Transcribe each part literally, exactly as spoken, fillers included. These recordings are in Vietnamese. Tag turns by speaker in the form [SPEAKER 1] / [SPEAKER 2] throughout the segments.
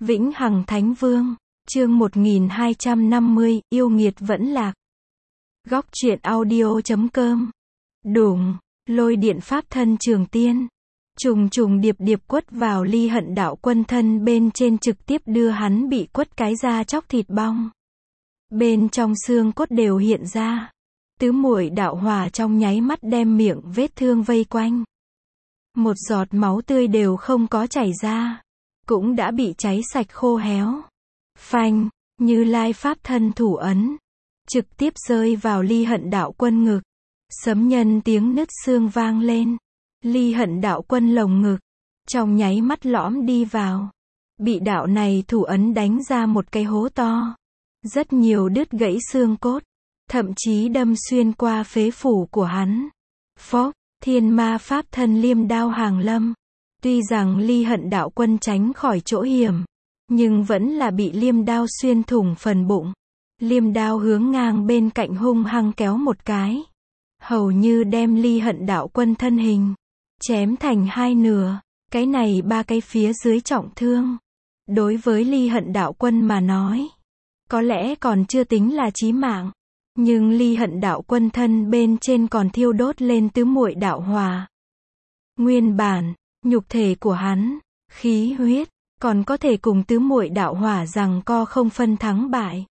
[SPEAKER 1] Vĩnh Hằng Thánh Vương, chương một nghìn hai trăm năm mươi, yêu nghiệt vẫn lạc. Góc truyện audio chấm com. Đùng, lôi điện pháp thân Trường Tiên. Trùng trùng điệp điệp quất vào Ly Hận đạo quân thân bên trên, trực tiếp đưa hắn bị quất cái da chóc thịt bong. Bên trong xương cốt đều hiện ra. Tứ muội đạo hỏa trong nháy mắt đem miệng vết thương vây quanh. Một giọt máu tươi đều không có chảy ra. Cũng đã bị cháy sạch khô héo. Phanh, Như Lai pháp thân thủ ấn. Trực tiếp rơi vào Ly Hận đạo quân ngực. Sấm nhân tiếng nứt xương vang lên. Ly Hận đạo quân lồng ngực. Trong nháy mắt lõm đi vào. Bị đạo này thủ ấn đánh ra một cái hố to. Rất nhiều đứt gãy xương cốt. Thậm chí đâm xuyên qua phế phủ của hắn. Phốc, thiên ma pháp thân liêm đao hàng lâm. Tuy rằng Ly Hận đạo quân tránh khỏi chỗ hiểm, nhưng vẫn là bị liêm đao xuyên thủng phần bụng. Liêm đao hướng ngang bên cạnh hung hăng kéo một cái. Hầu như đem Ly Hận đạo quân thân hình chém thành hai nửa. Cái này ba cái phía dưới trọng thương. Đối với Ly Hận đạo quân mà nói, có lẽ còn chưa tính là chí mạng. Nhưng Ly Hận đạo quân thân bên trên còn thiêu đốt lên tứ muội đạo hỏa. Nguyên bản, nhục thể của hắn, khí huyết, còn có thể cùng tứ muội đạo hỏa giằng co không phân thắng bại.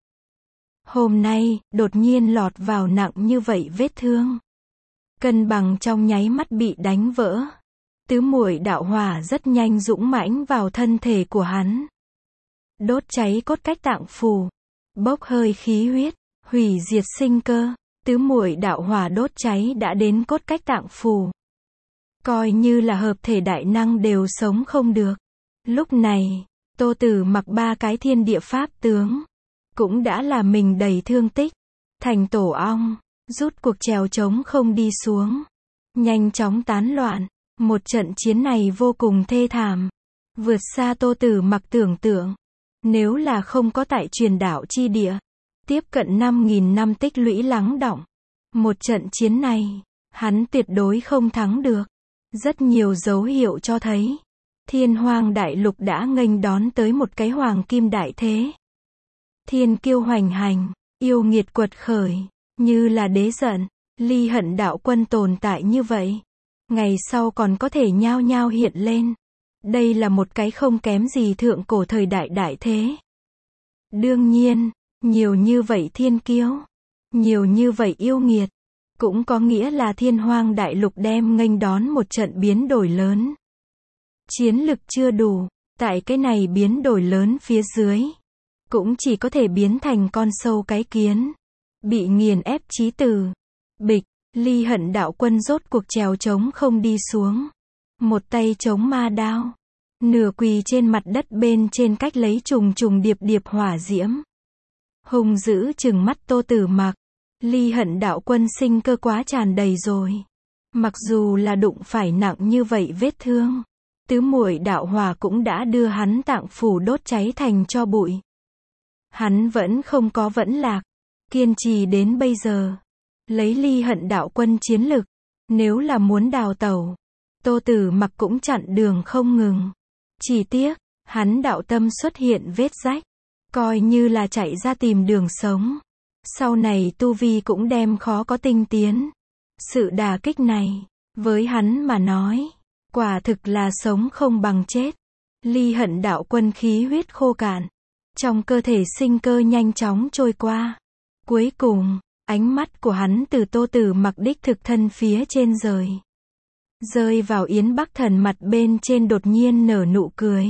[SPEAKER 1] Hôm nay, đột nhiên lọt vào nặng như vậy vết thương. Cân bằng trong nháy mắt bị đánh vỡ. Tứ muội đạo hỏa rất nhanh dũng mãnh vào thân thể của hắn. Đốt cháy cốt cách tạng phủ, bốc hơi khí huyết, hủy diệt sinh cơ. Tứ muội đạo hỏa đốt cháy đã đến cốt cách tạng phủ. Coi như là hợp thể đại năng đều sống không được. Lúc này, Tô Tử Mặc ba cái thiên địa pháp tướng, cũng đã là mình đầy thương tích, thành tổ ong, rút cuộc trèo trống không đi xuống. Nhanh chóng tán loạn, một trận chiến này vô cùng thê thảm. Vượt xa Tô Tử Mặc tưởng tượng. Nếu là không có tại truyền đạo chi địa, tiếp cận năm nghìn năm tích lũy lắng đọng. Một trận chiến này, hắn tuyệt đối không thắng được. Rất nhiều dấu hiệu cho thấy, Thiên Hoang đại lục đã nghênh đón tới một cái hoàng kim đại thế. Thiên kiêu hoành hành, yêu nghiệt quật khởi, như là đế giận. Ly Hận đạo quân tồn tại như vậy, ngày sau còn có thể nhao nhao hiện lên. Đây là một cái không kém gì thượng cổ thời đại đại thế. Đương nhiên, nhiều như vậy thiên kiêu, nhiều như vậy yêu nghiệt, cũng có nghĩa là Thiên Hoang đại lục đem nghênh đón một trận biến đổi lớn. Chiến lực chưa đủ, tại cái này biến đổi lớn phía dưới, cũng chỉ có thể biến thành con sâu cái kiến, bị nghiền ép chí tử. Bịch, Ly Hận đạo quân rốt cuộc trèo trống không đi xuống. Một tay chống ma đao, nửa quỳ trên mặt đất bên trên cách lấy trùng trùng điệp điệp hỏa diễm. Hung dữ trừng mắt Tô Tử Mặc. Ly Hận đạo quân sinh cơ quá tràn đầy rồi. Mặc dù là đụng phải nặng như vậy vết thương, tứ muội đạo hỏa cũng đã đưa hắn tạng phủ đốt cháy thành tro bụi. Hắn vẫn không có vẫn lạc, kiên trì đến bây giờ. Lấy Ly Hận đạo quân chiến lực, nếu là muốn đào tẩu, Tô Tử Mặc cũng chặn đường không ngừng. Chỉ tiếc, hắn đạo tâm xuất hiện vết rách, coi như là chạy ra tìm đường sống. Sau này tu vi cũng đem khó có tinh tiến. Sự đả kích này, với hắn mà nói, quả thực là sống không bằng chết. Ly Hận đạo quân khí huyết khô cạn, trong cơ thể sinh cơ nhanh chóng trôi qua. Cuối cùng, ánh mắt của hắn từ Tô Tử Mặc đích thực thân phía trên rời. Rơi vào Yến Bắc Thần mặt bên trên, đột nhiên nở nụ cười.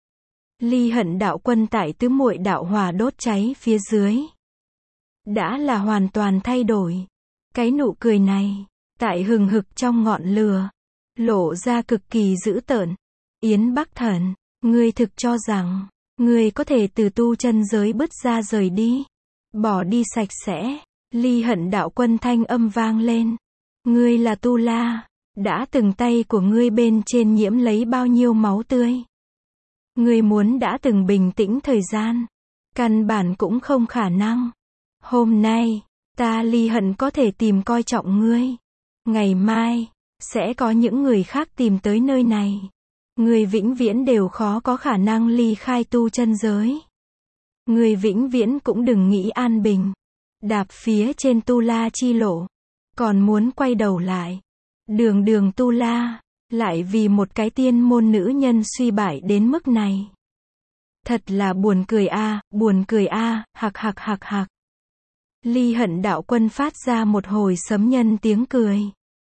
[SPEAKER 1] Ly Hận đạo quân tại tứ muội đạo hỏa đốt cháy phía dưới, đã là hoàn toàn thay đổi. Cái nụ cười này, tại hừng hực trong ngọn lửa, lộ ra cực kỳ dữ tợn. Yến Bắc Thần, ngươi thực cho rằng, ngươi có thể từ tu chân giới bứt ra rời đi, bỏ đi sạch sẽ. Ly Hận đạo quân thanh âm vang lên. Ngươi là Tu La, đã từng tay của ngươi bên trên nhiễm lấy bao nhiêu máu tươi. Ngươi muốn đã từng bình tĩnh thời gian, căn bản cũng không khả năng. Hôm nay, ta Ly Hận có thể tìm coi trọng ngươi. Ngày mai, sẽ có những người khác tìm tới nơi này. Người vĩnh viễn đều khó có khả năng ly khai tu chân giới. Người vĩnh viễn cũng đừng nghĩ an bình. Đạp phía trên tu la chi lộ. Còn muốn quay đầu lại. Đường đường tu la. Lại vì một cái tiên môn nữ nhân suy bại đến mức này. Thật là buồn cười a, à, buồn cười a, à, hạc hạc hạc hạc. Ly Hận đạo quân phát ra một hồi sấm nhân tiếng cười.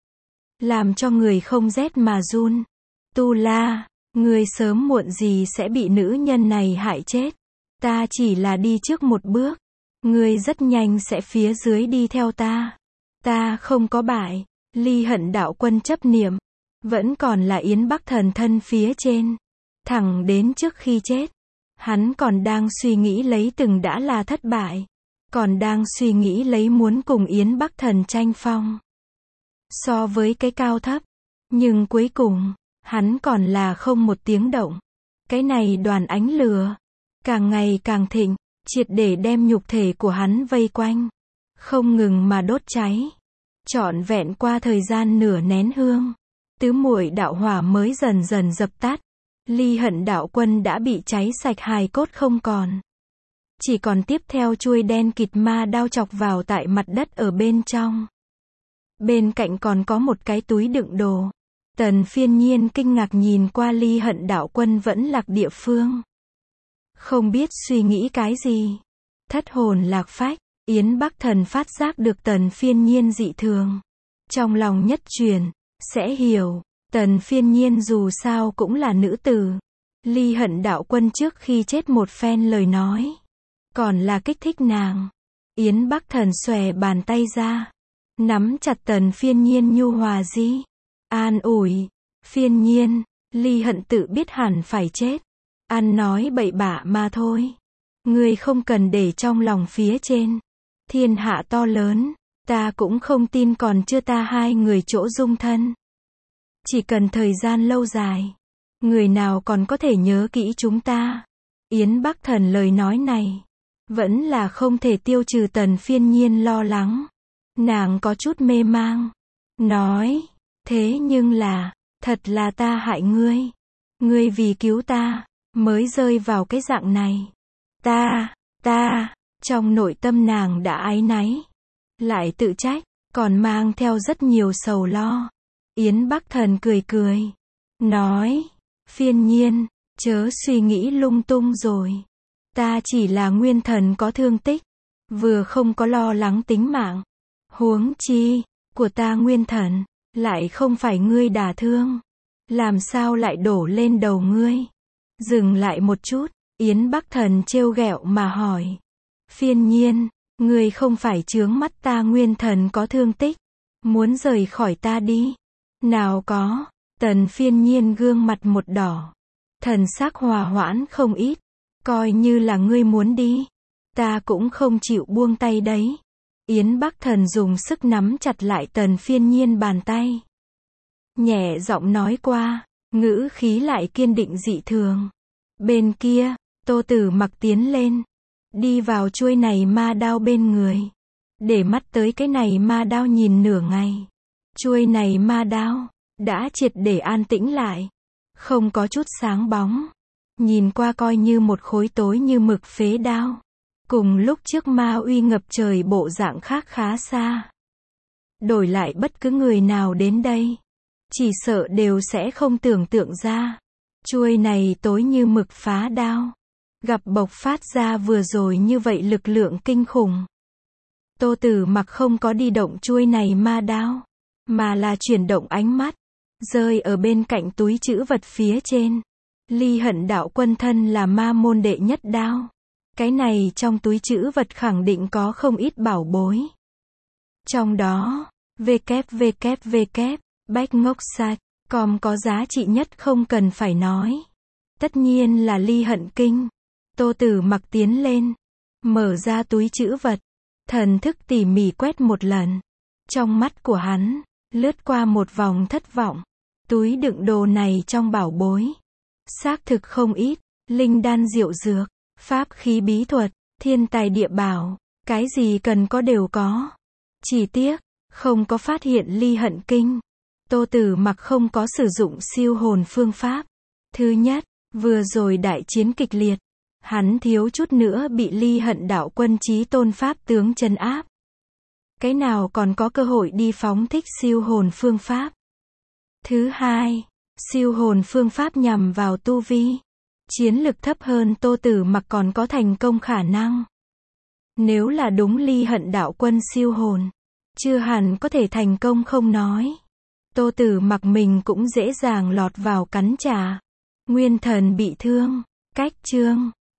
[SPEAKER 1] Làm cho người không rét mà run. Tu la, người sớm muộn gì sẽ bị nữ nhân này hại chết. Ta chỉ là đi trước một bước. Người rất nhanh sẽ phía dưới đi theo ta. Ta không có bại. Ly Hận đạo quân chấp niệm. Vẫn còn là Yến Bắc Thần thân phía trên. Thẳng đến trước khi chết. Hắn còn đang suy nghĩ lấy từng đã là thất bại. Còn đang suy nghĩ lấy muốn cùng Yến Bắc Thần tranh phong. So với cái cao thấp. Nhưng cuối cùng, hắn còn là không một tiếng động. Cái này đoàn ánh lửa. Càng ngày càng thịnh. Triệt để đem nhục thể của hắn vây quanh. Không ngừng mà đốt cháy. Trọn vẹn qua thời gian nửa nén hương. Tứ muội đạo hỏa mới dần dần dập tắt. Ly Hận đạo quân đã bị cháy sạch hài cốt không còn. Chỉ còn tiếp theo chuôi đen kịt ma đao chọc vào tại mặt đất ở bên trong. Bên cạnh còn có một cái túi đựng đồ. Tần Phiên Nhiên kinh ngạc nhìn qua Ly Hận đạo quân vẫn lạc địa phương. Không biết suy nghĩ cái gì. Thất hồn lạc phách, Yến Bắc Thần phát giác được Tần Phiên Nhiên dị thường. Trong lòng nhất truyền, sẽ hiểu. Tần Phiên Nhiên dù sao cũng là nữ tử. Ly Hận đạo quân trước khi chết một phen lời nói. Còn là kích thích nàng. Yến Bắc Thần xòe bàn tay ra. Nắm chặt Tần Phiên Nhiên nhu hòa di. An ủi. Phiên Nhiên, Ly Hận tự biết hẳn phải chết. Ăn nói bậy bạ mà thôi. Ngươi không cần để trong lòng phía trên. Thiên hạ to lớn. Ta cũng không tin còn chưa ta hai người chỗ dung thân. Chỉ cần thời gian lâu dài. Người nào còn có thể nhớ kỹ chúng ta. Yến Bắc Thần lời nói này. Vẫn là không thể tiêu trừ Tần Phiên Nhiên lo lắng. Nàng có chút mê mang. Nói. Thế nhưng là. Thật là ta hại ngươi. Ngươi vì cứu ta. Mới rơi vào cái dạng này. Ta. Ta. Trong nội tâm nàng đã áy náy. Lại tự trách. Còn mang theo rất nhiều sầu lo. Yến Bắc Thần cười cười. Nói. Phiên Nhiên. Chớ suy nghĩ lung tung rồi. Ta chỉ là nguyên thần có thương tích. Vừa không có lo lắng tính mạng. Huống chi. Của ta nguyên thần. Lại không phải ngươi đả thương. Làm sao lại đổ lên đầu ngươi. Dừng lại một chút. Yến Bắc Thần trêu ghẹo mà hỏi. Phiên Nhiên. Ngươi không phải chướng mắt ta nguyên thần có thương tích. Muốn rời khỏi ta đi. Nào có. Tần Phiên Nhiên gương mặt một đỏ. Thần sắc hòa hoãn không ít. Coi như là ngươi muốn đi. Ta cũng không chịu buông tay đấy. Yến Bắc Thần dùng sức nắm chặt lại Tần Phiên Nhiên bàn tay. Nhẹ giọng nói qua. Ngữ khí lại kiên định dị thường. Bên kia, Tô Tử Mặc tiến lên. Đi vào chuôi này ma đao bên người. Để mắt tới cái này ma đao nhìn nửa ngày. Chuôi này ma đao. Đã triệt để an tĩnh lại. Không có chút sáng bóng. Nhìn qua coi như một khối tối như mực phế đao. Cùng lúc trước ma uy ngập trời bộ dạng khác khá xa. Đổi lại bất cứ người nào đến đây. Chỉ sợ đều sẽ không tưởng tượng ra. Chuôi này tối như mực phá đao. Gặp bộc phát ra vừa rồi như vậy lực lượng kinh khủng. Tô Tử Mặc không có đi động chuôi này ma đao. Mà là chuyển động ánh mắt. Rơi ở bên cạnh túi trữ vật phía trên. Ly Hận đạo quân thân là ma môn đệ nhất đao. Cái này trong túi trữ vật khẳng định có không ít bảo bối. Trong đó, www, bách ngốc sạch, com có giá trị nhất không cần phải nói. Tất nhiên là Ly Hận kinh. Tô Tử Mặc tiến lên. Mở ra túi trữ vật. Thần thức tỉ mỉ quét một lần. Trong mắt của hắn, lướt qua một vòng thất vọng. Túi đựng đồ này trong bảo bối. Xác thực không ít. Linh đan diệu dược. Pháp khí bí thuật. Thiên tài địa bảo. Cái gì cần có đều có. Chỉ tiếc, không có phát hiện Ly Hận kinh. Tô Tử Mặc không có sử dụng siêu hồn phương pháp. Thứ nhất, vừa rồi đại chiến kịch liệt, hắn thiếu chút nữa bị Ly Hận đạo quân chí tôn pháp tướng trấn áp. Cái nào còn có cơ hội đi phóng thích siêu hồn phương pháp. Thứ hai, siêu hồn phương pháp nhằm vào tu vi. Chiến lực thấp hơn Tô Tử Mặc còn có thành công khả năng. Nếu là đúng Ly Hận đạo quân siêu hồn, chưa hẳn có thể thành công không nói. Tô Tử Mặc mình cũng dễ dàng lọt vào cắn trả. Nguyên thần bị thương. Cách chương